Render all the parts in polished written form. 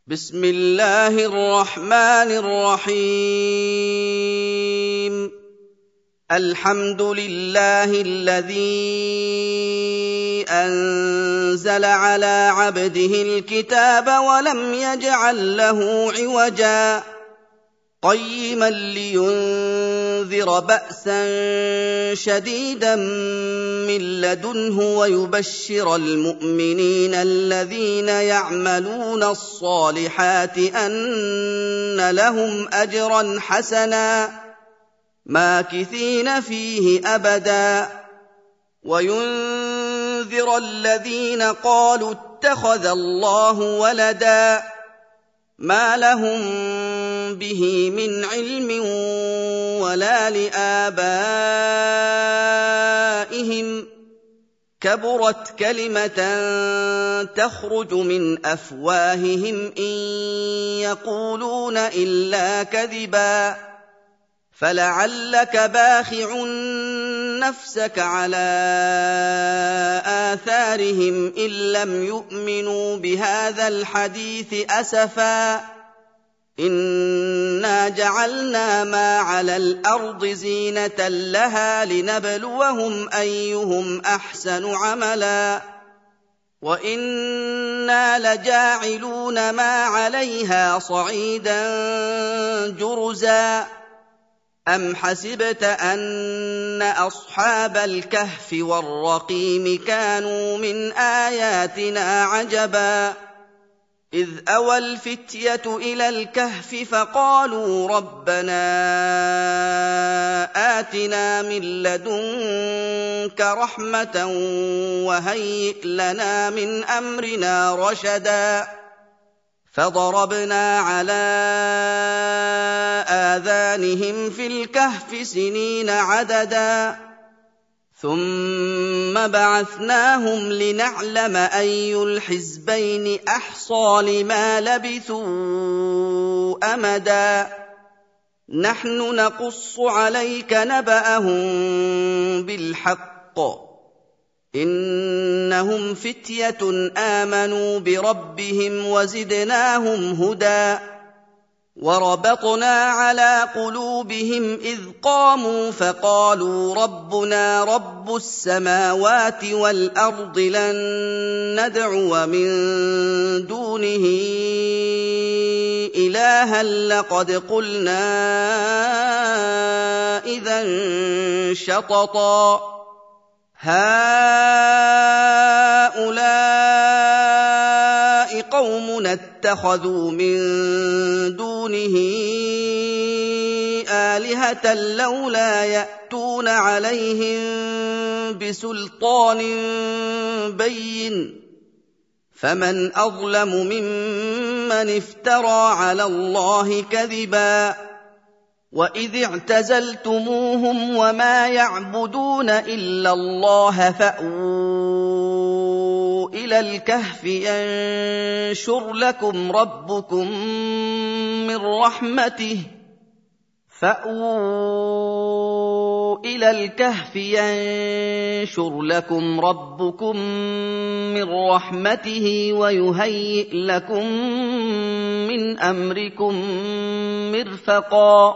بسم الله الرحمن الرحيم. الحمد لله الذي أنزل على عبده الكتاب ولم يجعل له عوجا قيما لينذر بأسا شديدا من لدنه ويبشر المؤمنين الذين يعملون الصالحات أن لهم أجرا حسنا ماكثين فيه أبدا وينذر الذين قالوا اتخذ الله ولدا ما لهم به من علم ولا لآبائهم كبرت كلمة تخرج من أفواههم إن يقولون إلا كذبا فلعلك باخع نفسك على آثارهم إن لم يؤمنوا بهذا الحديث أسفا إنا جعلنا ما على الأرض زينة لها لنبلوهم أيهم أحسن عملا وإنا لجاعلون ما عليها صعيدا جرزا أم حسبت أن أصحاب الكهف والرقيم كانوا من آياتنا عجبا إذ أوى الفتية إلى الكهف فقالوا ربنا آتنا من لدنك رحمة وهيئ لنا من أمرنا رشدا فضربنا على آذانهم في الكهف سنين عددا ثم بعثناهم لنعلم أي الحزبين أحصى لما لبثوا أمدا نحن نقص عليك نبأهم بالحق إنهم فتية آمنوا بربهم وزدناهم هدى وربطنا على قلوبهم إذ قاموا فقالوا ربنا رب السماوات والأرض لن ندعو من دونه إلها لقد قلنا إذا شططا هؤلاء قومنا اتخذوا من دونه آلهة لولا يأتون عليهم بسلطان بين فمن أظلم ممن افترى على الله كذبا وإذ اعتزلتموهم وما يعبدون إلا الله فأووا إلى الكهف ينشر لكم ربكم من رحمته ويهيئ لكم من أمركم مرفقا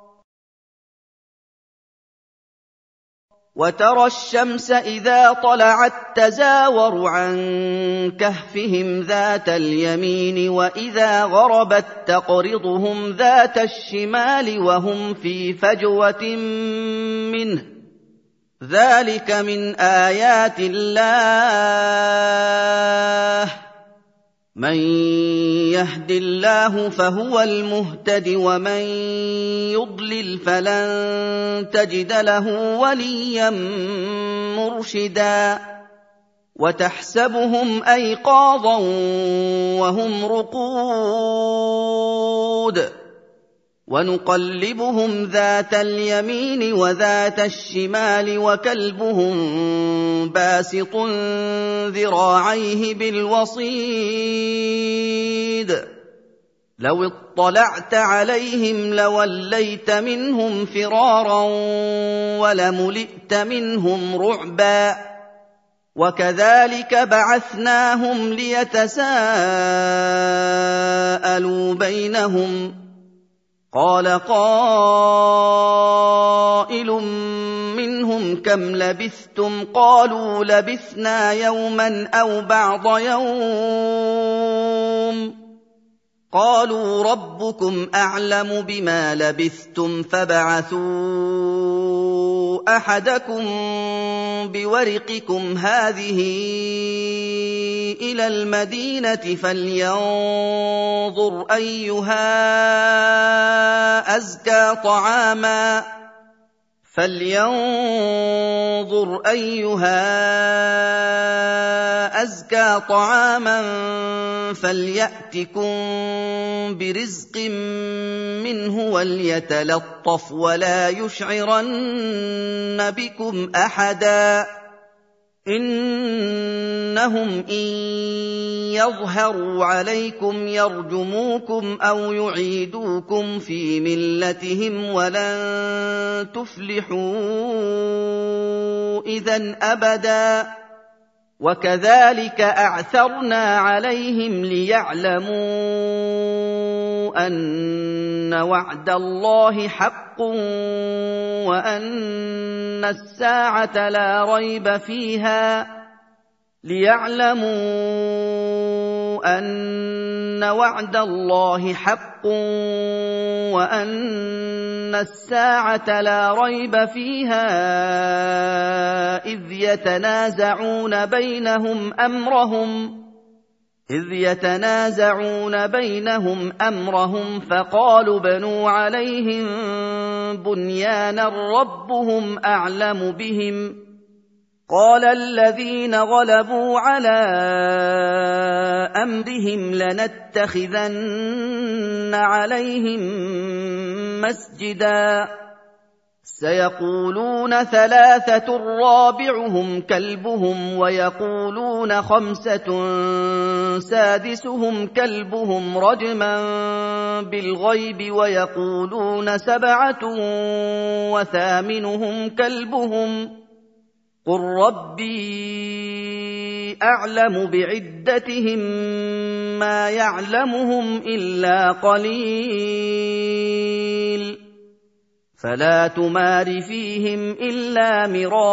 وترى الشمس إذا طلعت تزاور عن كهفهم ذات اليمين وإذا غربت تقرضهم ذات الشمال وهم في فجوة منه ذلك من آيات الله من يهد الله فهو المهتد ومن يضلل فلن تجد له وليا مرشدا وتحسبهم أيقاظا وهم رقود ونقلبهم ذات اليمين وذات الشمال وكلبهم باسط ذراعيه بالوصيد لو اطلعت عليهم لوليت منهم فرارا ولملئت منهم رعبا وكذلك بعثناهم ليتساءلوا فَاسْأَلُوا بَيْنَهُمْ ۚ قَالَ قَائِلٌ مِّنْهُمْ كَمْ لَبِثْتُمْ ۖ قَالُوا لَبِثْنَا يَوْمًا أَوْ بَعْضَ يَوْمٍ ۚ قَالُوا رَبُّكُمْ أَعْلَمُ بِمَا لَبِثْتُمْ فَابْعَثُوا أَحَدَكُم بِوَرِقِكُمْ هَٰذِهِ إِلَى الْمَدِينَةِ فَلْيَنظُرْ أَيُّهَا أَزْكَىٰ طَعَامًا فَلْيَأْتِكُم بِرِزْقٍ مِّنْهُ وَلْيَتَلَطَّفْ وَلَا يُشْعِرَنَّ بِكُمْ أَحَدًا إِنَّهُمْ إِن يَظْهَرُوا عَلَيْكُمْ يَرْجُمُوكُمْ أَوْ يُعِيدُوكُمْ فِي مِلَّتِهِمْ وَلَن تُفْلِحُوا إِذًا أَبَدًا وَكَذَٰلِكَ أَعْثَرْنَا عَلَيْهِمْ لِيَعْلَمُوا أَنَّ وَعْدَ اللَّهِ حَقٌّ وَأَنَّ السَّاعَةَ لَا رَيْبَ فِيهَا إِذْ يَتَنَازَعُونَ بَيْنَهُمْ أَمْرَهُمْ فَقَالُوا ابْنُوا عَلَيْهِم بُنْيَانًا رَّبُّهُمْ أَعْلَمُ بِهِمْ ۚ قَالَ الَّذِينَ غَلَبُوا عَلَىٰ أَمْرِهِمْ لَنَتَّخِذَنَّ عَلَيْهِم مَّسْجِدًا سَيَقُولُونَ ثَلَاثَةٌ رَّابِعُهُمْ كَلْبُهُمْ وَيَقُولُونَ خَمْسَةٌ سَادِسُهُمْ كَلْبُهُمْ رَجْمًا بِالْغَيْبِ وَيَقُولُونَ سَبْعَةٌ وَثَامِنُهُمْ كَلْبُهُمْ ۚ قُل رَّبِّي أَعْلَمُ بِعِدَّتِهِم مَّا يَعْلَمُهُمْ إِلَّا قَلِيلٌ فَلَا تُمَارِ فِيهِمْ إِلَّا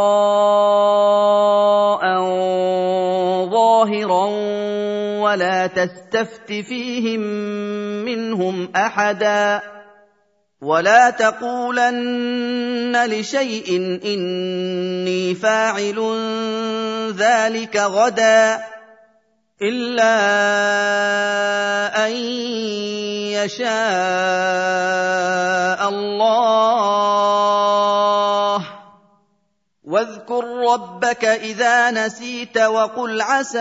مِرَاءً ظَاهِرًا وَلَا تَسْتَفْتِ فِيهِم مِّنْهُمْ أَحَدًا وَلَا تَقُولَنَّ لِشَيْءٍ إِنِّي فَاعِلٌ ذَٰلِكَ غَدًا إِلَّا أَن يَشَاءَ اللَّهُ ۚ وَاذْكُر رَّبَّكَ إِذَا نَسِيتَ وَقُلْ عَسَىٰ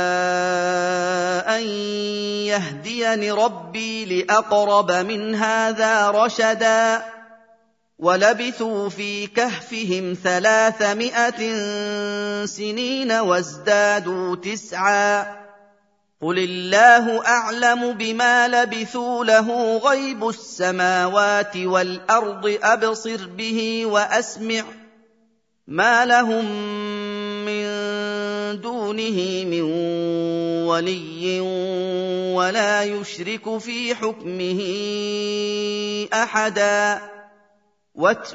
أَن يَهْدِيَنِ رَبِّي لِأَقْرَبَ مِنْ هَٰذَا رَشَدًا وَلَبِثُوا فِي كَهْفِهِمْ 300 سِنِينَ وَازْدَادُوا 9 قُلِ اللَّهُ أَعْلَمُ بِمَا لَبِثُوا لَهُ غَيْبُ السَّمَاوَاتِ وَالْأَرْضِ أَبْصِرْ بِهِ وَأَسْمِعْ مَا لَهُم مِّن دُونِهِ مِن وَلِيٍّ وَلَا يُشْرِكُ فِي حُكْمِهِ أَحَدًا وَاتْلُ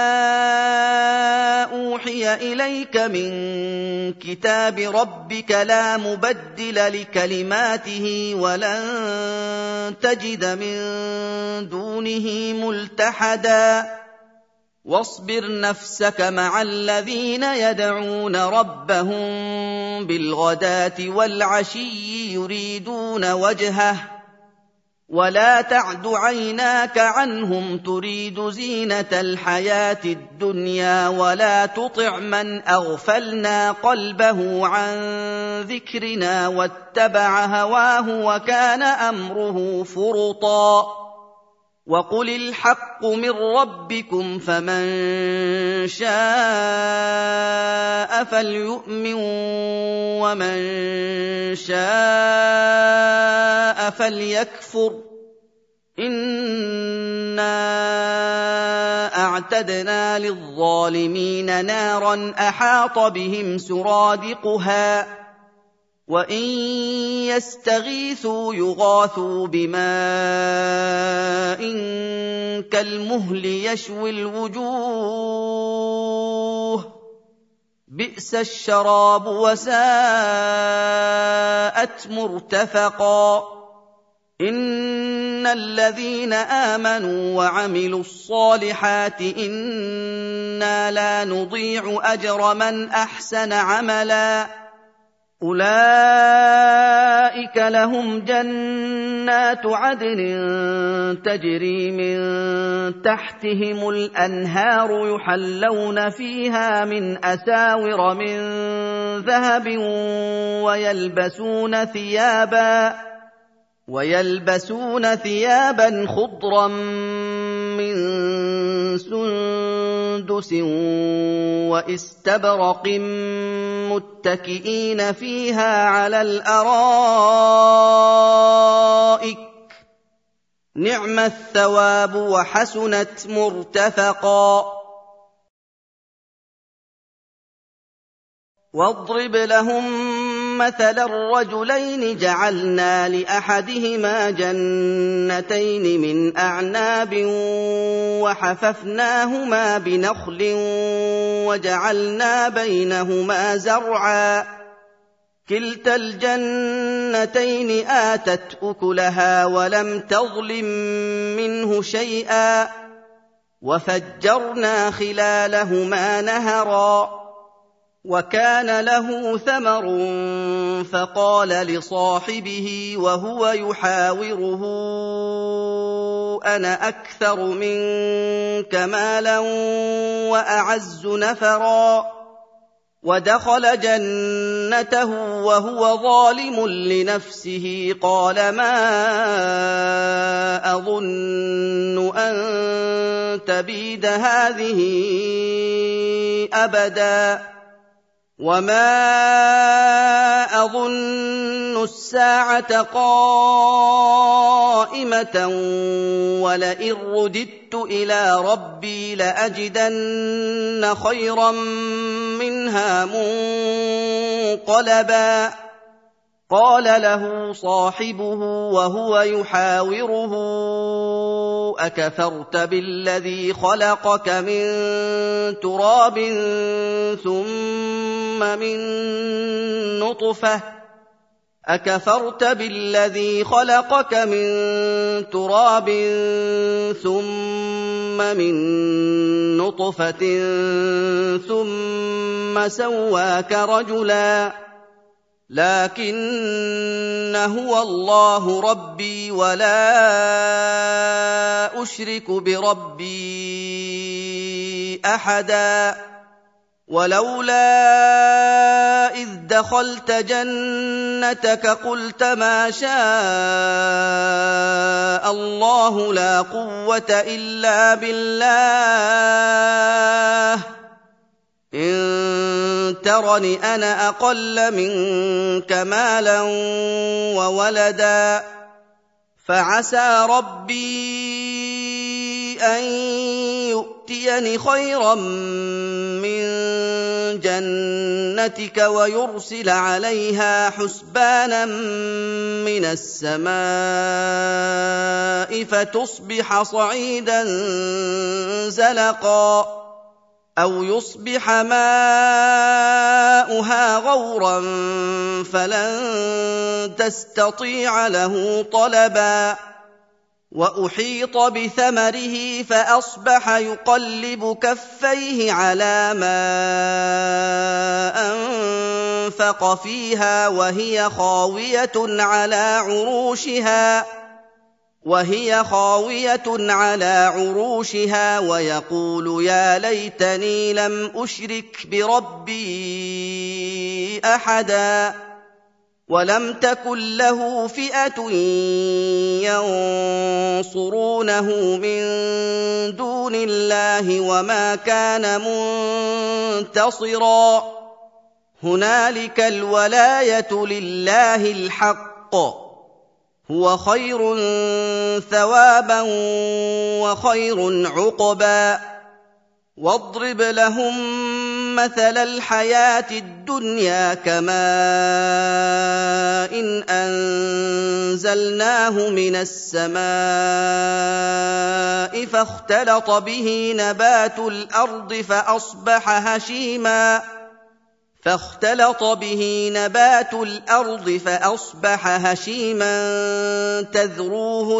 مَا أُوحِيَ إِلَيْكَ مِن كِتَابِ رَبِّكَ لَا مُبَدِّلَ لِكَلِمَاتِهِ وَلَن تَجِدَ مِن دُونِهِ مُلْتَحَدًا وَاصْبِرْ نَفْسَكَ مَعَ الَّذِينَ يَدْعُونَ رَبَّهُم بِالْغَدَاةِ وَالْعَشِيِّ يُرِيدُونَ وَجْهَهُ وَلَا تَعْدُ عَيْنَاكَ عَنْهُمْ تُرِيدُ زِينَةَ الْحَيَاةِ الدُّنْيَا وَلَا تُطِعْ مَنْ أَغْفَلْنَا قَلْبَهُ عَن ذِكْرِنَا وَاتَّبَعَ هَوَاهُ وَكَانَ أَمْرُهُ فُرُطًا وَقُلِ الْحَقُّ مِن رَّبِّكُمْ فَمَن شَاءَ فَلْيُؤْمِن وَمَن شَاءَ فَلْيَكْفُرْ إِنَّا أَعْتَدْنَا لِلظَّالِمِينَ نَارًا أَحَاطَ بِهِمْ سُرَادِقُهَا وَإِن يَسْتَغِيثُوا يُغَاثُوا بِمَاءٍ كَالْمُهْلِ يَشْوِي الْوُجُوهَ بِئْسَ الشَّرَابُ وَسَاءَتْ مُرْتَفَقًا إِنَّ الَّذِينَ آمَنُوا وَعَمِلُوا الصَّالِحَاتِ إِنَّا لَا نُضِيعُ أَجْرَ مَنْ أَحْسَنَ عَمَلًا أُولَٰئِكَ لَهُمْ جَنَّاتُ عَدْنٍ تَجْرِي مِن تَحْتِهِمُ الْأَنْهَارُ يُحَلَّوْنَ فِيهَا مِنْ أَسَاوِرَ مِن ذَهَبٍ وَيَلْبَسُونَ ثِيَابًا خُضْرًا مِّن سُندُسٍ وَإِسْتَبْرَقٍ مُّتَّكِئِينَ فِيهَا عَلَى الْأَرَائِكِ ۚ نِعْمَ الثَّوَابُ وَحَسُنَتْ مُرْتَفَقًا وَاضْرِبْ لَهُم مَّثَلًا رَّجُلَيْنِ جَعَلْنَا لِأَحَدِهِمَا جَنَّتَيْنِ مِنْ أَعْنَابٍ وَحَفَفْنَاهُمَا بِنَخْلٍ وَجَعَلْنَا بَيْنَهُمَا زَرْعًا كِلْتَا الْجَنَّتَيْنِ آتَتْ أُكُلَهَا وَلَمْ تَظْلِم مِّنْهُ شَيْئًا وَفَجَّرْنَا خِلَالَهُمَا نَهَرًا وَكَانَ لَهُ ثَمَرٌ فَقَالَ لِصَاحِبِهِ وَهُوَ يُحَاوِرُهُ أَنَا أَكْثَرُ مِنكَ مَالًا وَأَعَزُّ نَفَرًا وَدَخَلَ جَنَّتَهُ وَهُوَ ظَالِمٌ لِّنَفْسِهِ قَالَ مَا أَظُنُّ أَن تَبِيدَ هَٰذِهِ أَبَدًا وَمَا أَظُنُّ السَّاعَةَ قَائِمَةً وَلَئِن رُّدِدتُّ إِلَىٰ رَبِّي لَأَجِدَنَّ خَيْرًا مِّنْهَا مُنقَلَبًا قَالَ لَهُ صَاحِبُهُ وَهُوَ يُحَاوِرُهُ أَكَفَرْتَ بِالَّذِي خَلَقَكَ مِن تُرَابٍ ثُمَّ مِن نُّطْفَةٍ ثُمَّ سَوَّاكَ رَجُلًا لَّٰكِنَّ هُوَ اللَّهُ رَبِّي وَلَا أُشْرِكُ بِرَبِّي أَحَدًا وَلَوْلَا إِذْ دَخَلْتَ جَنَّتَكَ قُلْتَ مَا شَاءَ اللَّهُ لَا قُوَّةَ إِلَّا بِاللَّهِ إِن تَرَنِ أَنَا أَقَلَّ مِنكَ مَالًا وَوَلَدًا فَعَسَىٰ رَبِّي أَن يُؤْتِيَنِ خَيْرًا مِّن جَنَّتِكَ وَيُرْسِلَ عَلَيْهَا حُسْبَانًا مِّنَ السَّمَاءِ فَتُصْبِحَ صَعِيدًا زَلَقًا أَوْ يُصْبِحَ مَاؤُهَا غَوْرًا فَلَن تَسْتَطِيعَ لَهُ طَلَبًا وَأُحِيطَ بِثَمَرِهِ فَأَصْبَحَ يُقَلِّبُ كَفَّيْهِ عَلَىٰ مَا أَنفَقَ فِيهَا وَهِيَ خَاوِيَةٌ عَلَىٰ عُرُوشِهَا وَيَقُولُ يَا لَيْتَنِي لَمْ أُشْرِكْ بِرَبِّي أَحَدًا وَلَمْ تَكُن لَّهُ فِئَةٌ يَنصُرُونَهُ مِن دُونِ اللَّهِ وَمَا كَانَ مُنتَصِرًا هُنَالِكَ الْوَلَايَةُ لِلَّهِ الْحَقِّ هُوَ خَيْرٌ ثَوَابًا وَخَيْرٌ عُقْبًا وَاضْرِبْ لَهُم مثل الحياة الدنيا كماء إن أنزلناه من السماء فاختلط به نبات الأرض فأصبح هشيما تذروه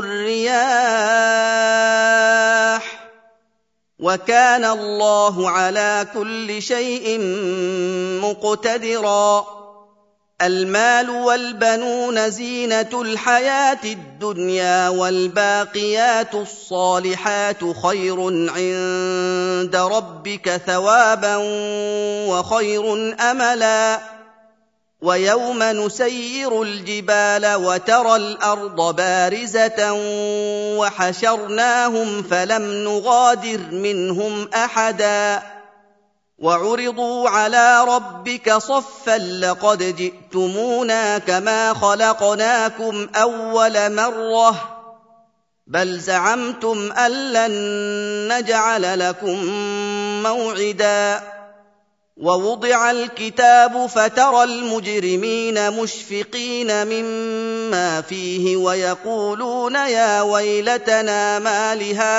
الرياح وكان الله على كل شيء مقتدرا المال والبنون زينة الحياة الدنيا والباقيات الصالحات خير عند ربك ثوابا وخير أملا ويوم نسير الجبال وترى الأرض بارزة وحشرناهم فلم نغادر منهم أحدا وعرضوا على ربك صفا لقد جئتمونا كما خلقناكم أول مرة بل زعمتم أن لن نجعل لكم موعدا ووضع الكتاب فترى المجرمين مشفقين مما فيه ويقولون يا ويلتنا ما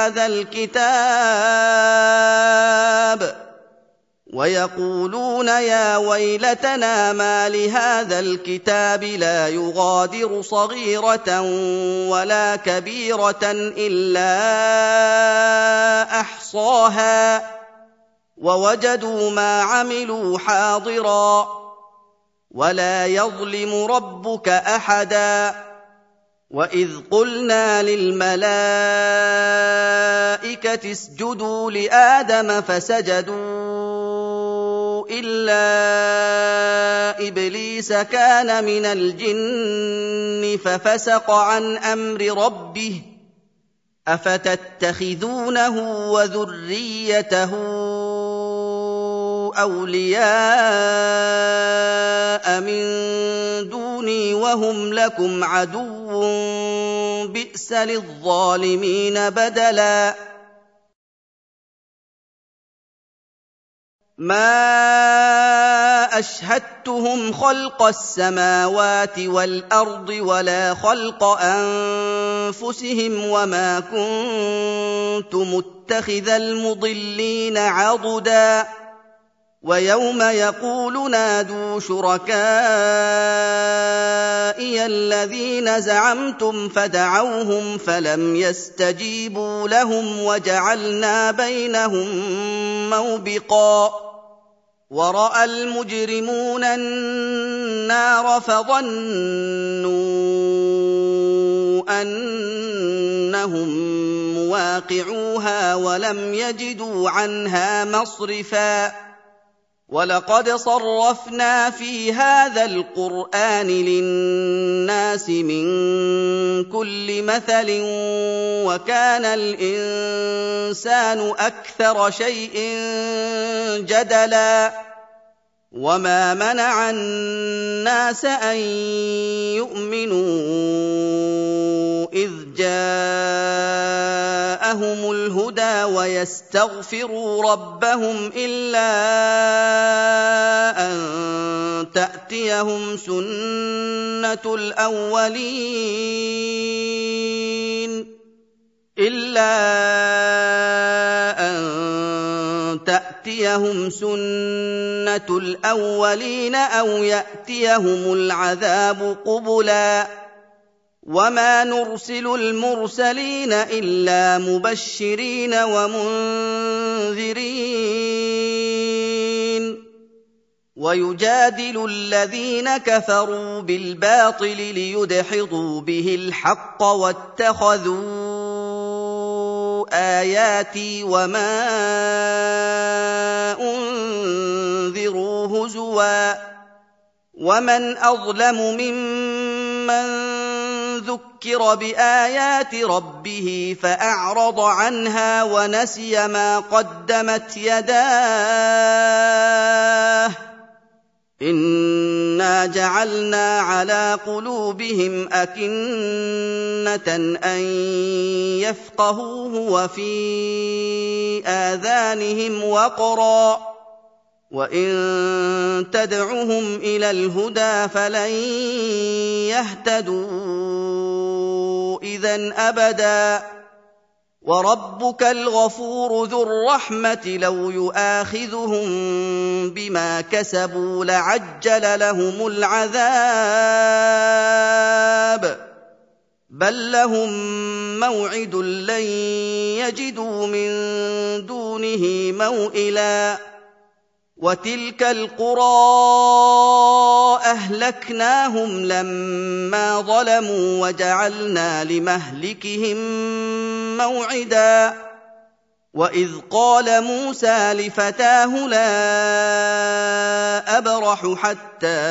لهذا الكتاب لا يغادر صغيرة ولا كبيرة إلا أحصاها ووجدوا ما عملوا حاضرا ولا يظلم ربك أحدا وإذ قلنا للملائكة اسجدوا لآدم فسجدوا إلا إبليس كان من الجن ففسق عن أمر ربه أفتتخذونه وذريته أولياء من دوني وهم لكم عدو بئس للظالمين بدلا ما أشهدتهم خلق السماوات والأرض ولا خلق أنفسهم وما كنت متخذ المضلين عضدا ويوم يقول نادوا شركائي الذين زعمتم فدعوهم فلم يستجيبوا لهم وجعلنا بينهم موبقا ورأى المجرمون النار فظنوا أنهم مواقعوها ولم يجدوا عنها مصرفا ولقد صرفنا في هذا القرآن للناس من كل مثل وكان الإنسان أكثر شيء جدلا وما منع الناس أن يؤمنوا إذ جاءهم الهدى ويستغفروا ربهم إلا أن تأتيهم سنة الأولين أو يأتيهم العذاب قبلا وما نرسل المرسلين إلا مبشرين ومنذرين ويجادل الذين كفروا بالباطل ليدحضوا به الحق واتخذوا آياتي وما أنذروا هزوا ومن أظلم ممن ذكر بآيات ربه فأعرض عنها ونسي ما قدمت يداه إنا جعلنا على قلوبهم أكنة أن يفقهوه وفي آذانهم وقرا وَإِن تَدْعُهُمْ إِلَى الْهُدَىٰ فَلَن يَهْتَدُوا إِذًا أَبَدًا. وَرَبُّكَ الْغَفُورُ ذُو الرَّحْمَةِ لَوْ يُؤَاخِذُهُم بِمَا كَسَبُوا لَعَجَّلَ لَهُمُ الْعَذَابَ، بَل لَّهُم مَّوْعِدٌ لَّن يَجِدُوا مِن دُونِهِ مَوْئِلًا. وَتِلْكَ الْقُرَىٰ أَهْلَكْنَاهُمْ لَمَّا ظَلَمُوا وَجَعَلْنَا لِمَهْلِكِهِم مَّوْعِدًا. وَإِذْ قَالَ مُوسَىٰ لِفَتَاهُ لَا أَبْرَحُ حَتَّىٰ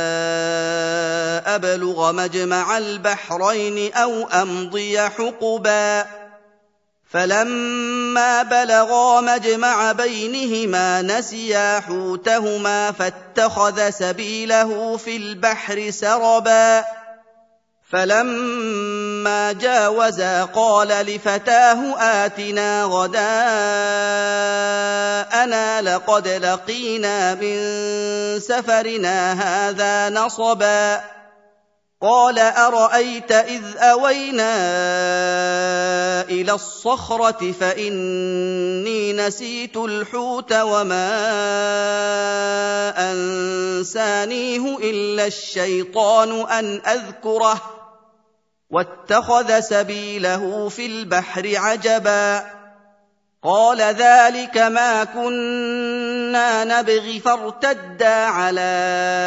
أَبْلُغَ مَجْمَعَ الْبَحْرَيْنِ أَوْ أَمْضِيَ حُقُبًا. فَلَمَّا بَلَغَا مَجْمَعَ بَيْنِهِمَا نَسِيَا حُوتَهُمَا فَاتَّخَذَ سَبِيلَهُ فِي الْبَحْرِ سَرَبًا. فَلَمَّا جَاوَزَا قَالَ لِفَتَاهُ آتِنَا غَدَاءَنَا لَقَدْ لَقِينَا مِن سَفَرِنَا هَٰذَا نَصَبًا. قَالَ أَرَأَيْتَ إِذْ أَوَيْنَا إِلَى الصَّخْرَةِ فَإِنِّي نَسِيتُ الْحُوتَ وَمَا أَنسَانِيهُ إِلَّا الشَّيْطَانُ أَنْ أَذْكُرَهُ وَاتَّخَذَ سَبِيلَهُ فِي الْبَحْرِ عَجَبًا. قَالَ ذَٰلِكَ مَا كُنَّا نَبْغِ فَارْتَدَّا عَلَىٰ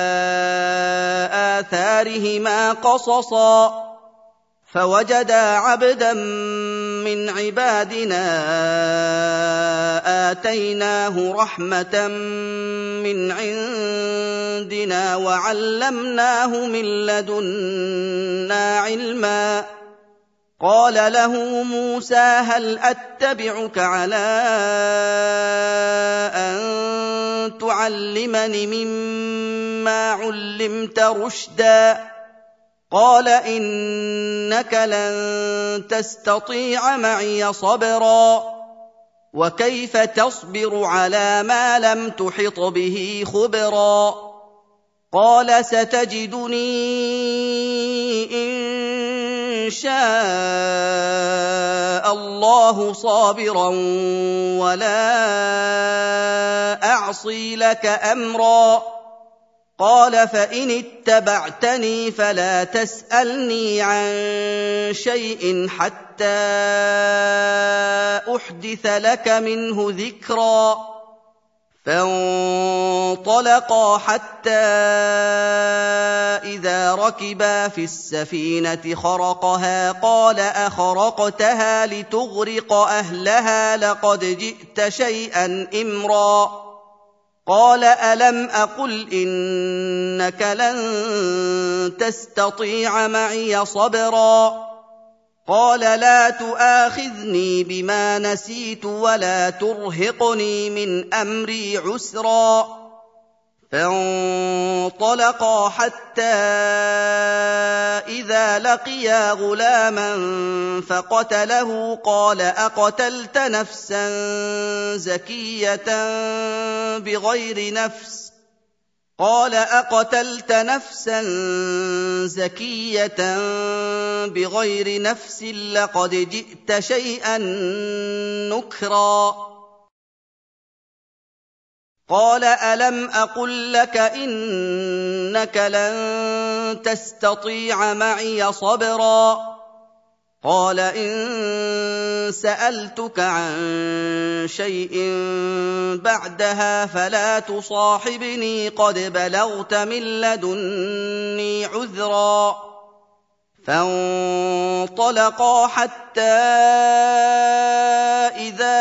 آثَارِهِمَا قَصَصًا. فَوَجَدَا عَبْدًا مِّنْ عِبَادِنَا آتَيْنَاهُ رَحْمَةً مِّنْ عِندِنَا وَعَلَّمْنَاهُ مِن لَّدُنَّا عِلْمًا. قَالَ له موسى هل أتبعك على أن تعلمني مما علمت رشدا؟ قال إنك لن تستطيع معي صبرا وكيف تصبر على ما لم تحط به خبرا؟ قال ستجدني إن شاء الله صابرا ولا أعصي لك أمرا. قال فإن اتبعتني فلا تسألني عن شيء حتى أحدث لك منه ذكرا. فانطلقا حتى إذا ركبا في السفينة خرقها قال أخرقتها لتغرق أهلها لقد جئت شيئا إمرا. قال ألم أقل إنك لن تستطيع معي صبرا؟ قال لا تؤاخذني بما نسيت ولا ترهقني من أمري عسرا. فانطلقا حتى إذا لقيا غلاما فقتله قال أقتلت نفسا زكية بغير نفس؟ قال أقتلت نفسا زكية بغير نفس لقد جئت شيئا نكرا. قال ألم أقل لك إنك لن تستطيع معي صبرا؟ قال إن سألتك عن شيء بعدها فلا تصاحبني قد بلغت من لدني عذرا. فانطلقا حتى إذا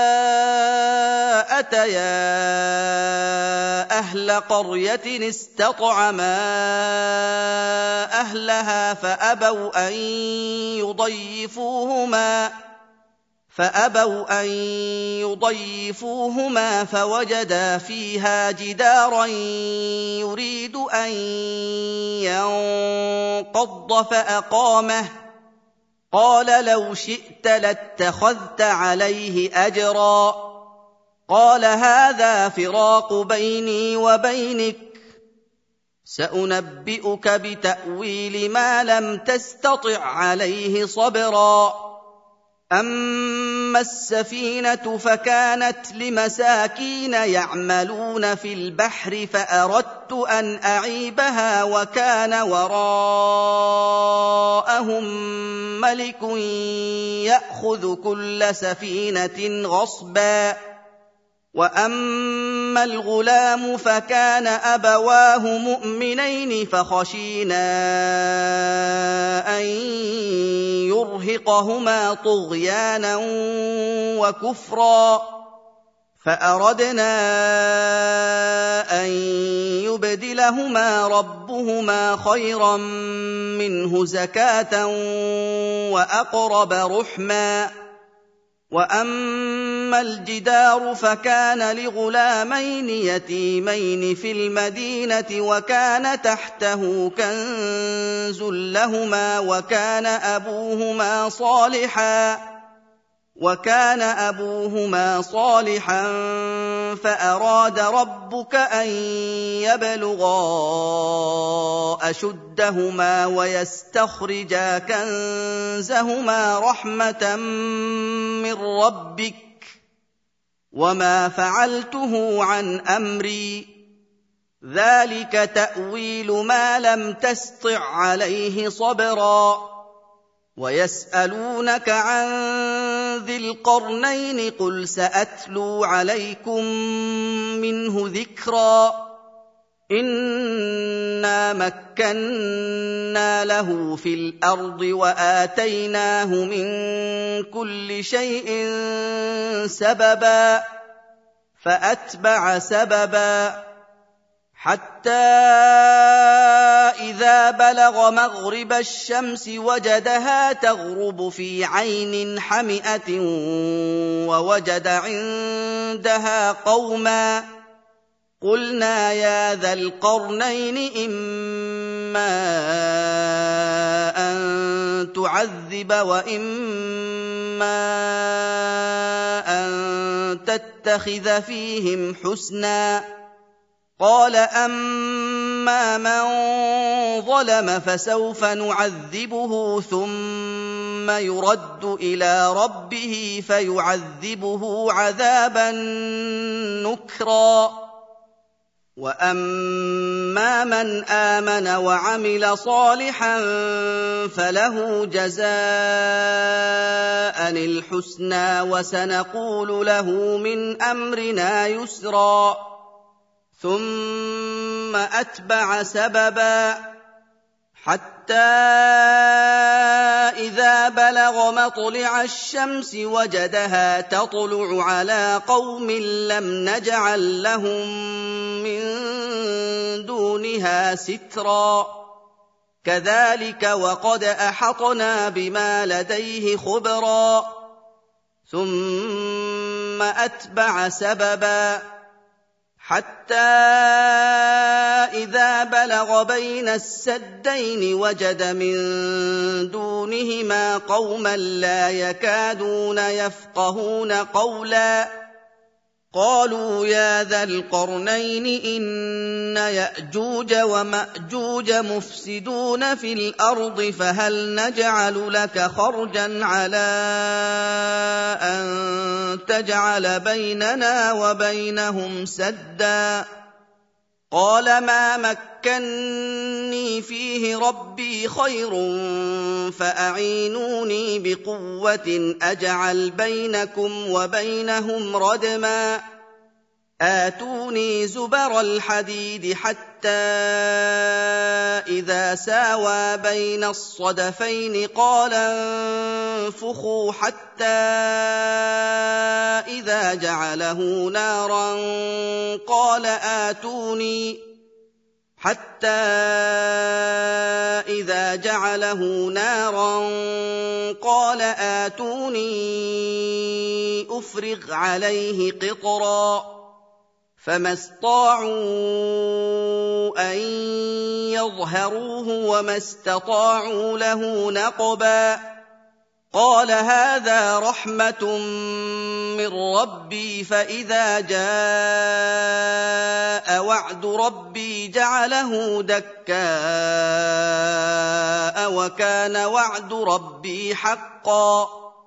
أتيا أهل قرية استطعما أهلها فأبوا أن يضيفوهما فوجدا فيها جدارا يريد أن ينقض فأقامه. قال لو شئت لاتخذت عليه أجرا. قال هذا فراق بيني وبينك سأنبئك بتأويل ما لم تستطع عليه صبرا أما السفينة فكانت لمساكين يعملون في البحر فأردت أن أعيبها وكان وراءهم ملك يأخذ كل سفينة غصبا وأما الغلام فكان أبواه مؤمنين فخشينا أن يرهقهما طغيانا وكفرا فأردنا أن يبدلهما ربهما خيرا منه زكاة وأقرب رحما وأما الجدار فكان لغلامين يتيمين في المدينة وكان تحته كنز لهما وكان أبوهما صالحا فأراد ربك أن يبلغا أشدهما ويستخرجا كنزهما رحمة من ربك وما فعلته عن أمري ذلك تأويل ما لم تسطع عليه صبرا ويسألونك عن ذي القرنين قل سأتلو عليكم منه ذكرا إنا مكنا له في الأرض وآتيناه من كل شيء سببا فأتبع سببا حتى إذا بلغ مغرب الشمس وجدها تغرب في عين حمئة ووجد عندها قوما قلنا يا ذا القرنين إما أن تعذب وإما أن تتخذ فيهم حسنا قال أما من ظلم فسوف نعذبه ثم يرد إلى ربه فيعذبه عذابا نكرا وأما من آمن وعمل صالحا فله جزاء الحسنى وسنقول له من أمرنا يسرا ثم أتبع سببا حتى إذا بلغ مطلع الشمس وجدها تطلع على قوم لم نجعل لهم من دونها سترا كذلك وقد أحطنا بما لديه خبرا ثم أتبع سببا حتى إذا بلغ بين السدين وجد من دونهما قوما لا يكادون يفقهون قولا قالوا يا ذا القرنين إن يأجوج ومأجوج مفسدون في الأرض فهل نجعل لك خرجا على أن تجعل بيننا وبينهم سدا قال ما مكني فيه ربي خير فأعينوني بقوة أجعل بينكم وبينهم ردما آتوني زبر الحديد حتى إذا ساوى بين الصدفين قال انفخوا حتى إذا جعله نارا قال آتوني أفرغ عليه قطرا فما استطاعوا أن يظهروه وما استطاعوا له نقبا قال هذا رحمة من ربي فإذا جاء وعد ربي جعله دكاء وكان وعد ربي حقا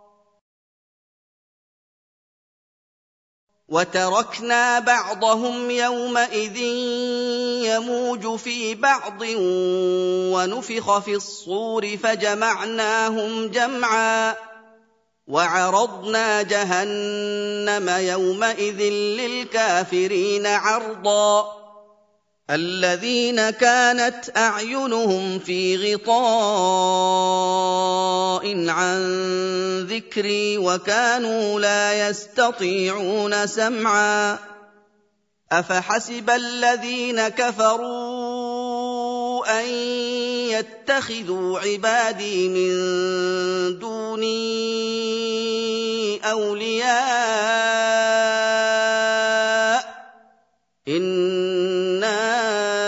وتركنا بعضهم يومئذ يموج في بعض ونفخ في الصور فجمعناهم جمعا وعرضنا جهنم يومئذ للكافرين عرضا الذين كانت أعينهم في غطاء عن ذكري وكانوا لا يستطيعون سمعا أفحسب الذين كفروا أن يتخذوا عبادي من دوني أولياء إنا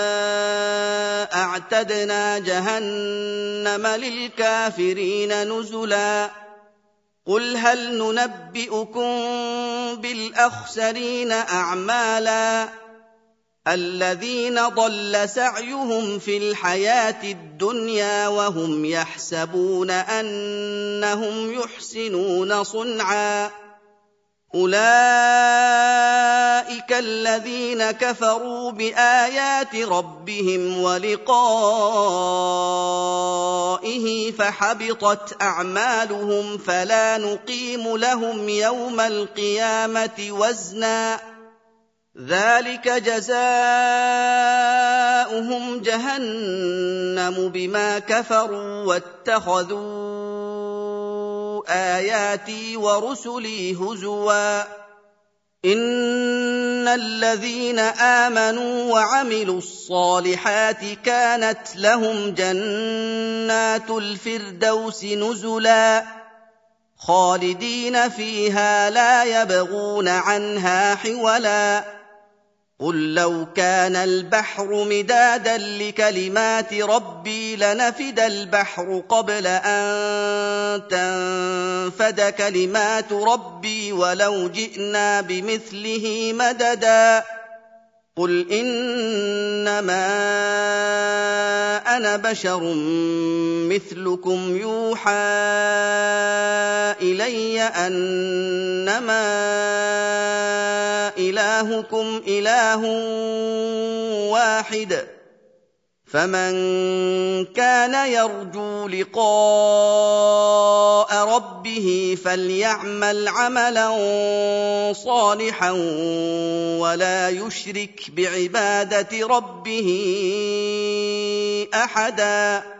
أعتدنا جهنم للكافرين نزلا قل هل ننبئكم بالأخسرين أعمالا الذين ضل سعيهم في الحياة الدنيا وهم يحسبون أنهم يحسنون صنعا أولئك الذين كفروا بآيات ربهم ولقائه فحبطت أعمالهم فلا نقيم لهم يوم القيامة وزنا ذلك جزاؤهم جهنم بما كفروا واتخذوا آياتي ورسلي هزوا إن الذين آمنوا وعملوا الصالحات كانت لهم جنات الفردوس نزلا خالدين فيها لا يبغون عنها حولا قل لو كان البحر مدادا لكلمات ربي لنفد البحر قبل أن تنفد كلمات ربي ولو جئنا بمثله مددا قل إنما أنا بشر مثلكم يوحى إلي أنما إلهكم إله واحد فمن كان يرجو لقاء ربه فليعمل عملا صالحا ولا يشرك بعبادة ربه أحدا